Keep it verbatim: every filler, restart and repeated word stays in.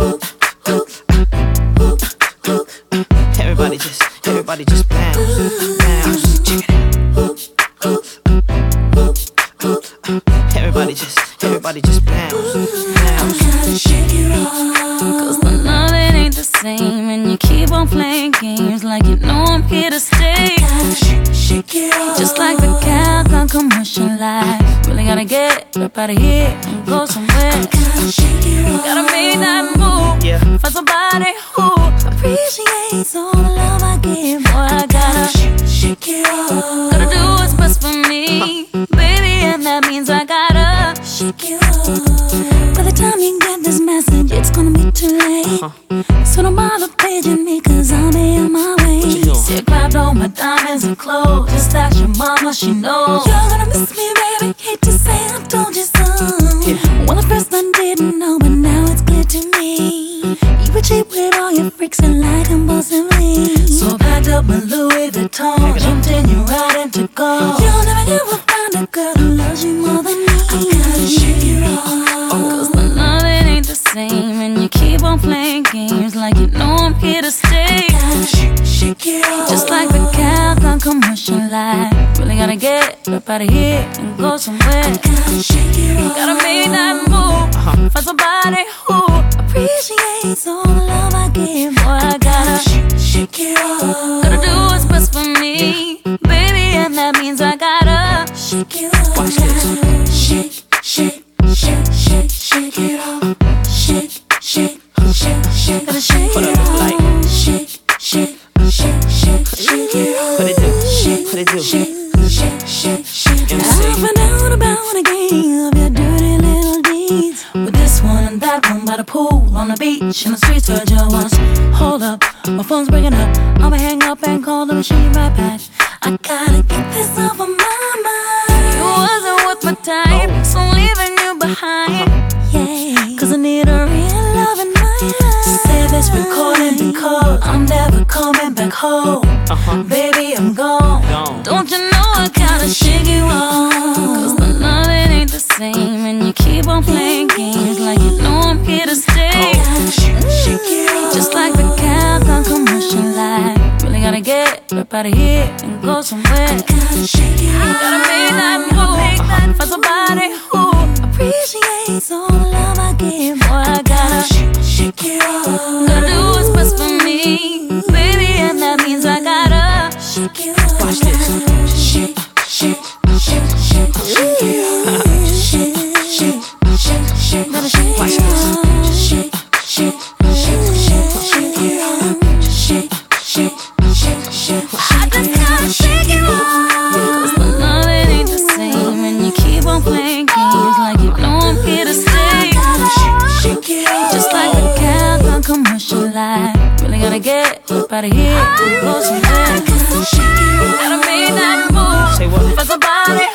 Everybody just, everybody just bounce, bounce. Check it out. Everybody just, everybody just bounce, bounce. Gotta shake it off, cause the love it ain't the same, and you keep on playing games like you know I'm here to stay. Gotta shake, shake it off, just like the Calgon commercial life. Really gotta get up out of here and go somewhere. Gotta shake it off, gotta make that move, yeah. For somebody who appreciates all the love I give. Boy, I gotta shake, shake it off. Gotta do what's best for me, baby, and that means I gotta shake it off. By the time you get this message, it's gonna be too late. uh-huh. So don't bother paging me, cause I'll be on my way. See, I grabbed all my diamonds and clothes, just ask your mama, she knows. You're gonna miss me, baby, hate to say I told you so, yeah. Well, at first I didn't know, but now it's clear to me. You were cheap with all your freaks and like impulsively. So I packed up my Louis Vuitton, jumped in your ride and took off. You'll never ever find a girl who loves you more than me. I gotta shake it off, cause the love it ain't the same, and you keep on playing games like you know I'm here to stay. Gotta shake, shake it off, just like the Calgon commercial life. Really gotta get up out of here and go somewhere. Gotta shake it off, gotta make that move, uh-huh. For somebody who appreciates all the love I give. Boy, I gotta shake, shake it off. Gotta do what's best for me, baby, and that means I gotta shake it off. Watch this. Shake, shake, shake, shake, shake it off. Shake, shake, shake, shake, gotta shake it off. Shake, shake, shake, shake, shake it off. What it do? Shake, What it do? shake, shake, shake, shake. M C. I found out about a gang of your dirty little deeds, with this one and that one by the pool, on the beach, in the streets where Joe was. Hold up, my phone's breaking up. I'ma hang up and call the machine right back. I gotta get this off of my mind. You wasn't worth my time, so I'm leaving you behind. Yeah, cause I need a real love in my life. Save this recording because I'm never coming back home. uh-huh. Baby, I'm gone. gone. Don't you know I gotta shake you off, cause the love it ain't the same, and you keep on playing games like you know I'm here to stay. Oh, shake, shake it off, just like the Calgon commercial life. Really gotta get up out of here and go somewhere. Gotta shake it off, gotta make that move, for somebody who appreciates all the love I give. Boy, I gotta shake, shake it off. Gotta do what's best for me, baby, and that means I gotta shake it off. Watch this. Shake, shake, shake, shake, shake it off. Shake, shake, shake, shake, gotta shake Watch it off. Shake, shake, shake, shake, shake it off. Shake, shake, shake, shake, I just gotta shake it off, cause the love it ain't the same, and you keep on playing games like you know I'm here to stay. Shake it off, just like the Calgon commercial life. Really gotta get up out of here and go somewhere. Gotta make that move, say what? for somebody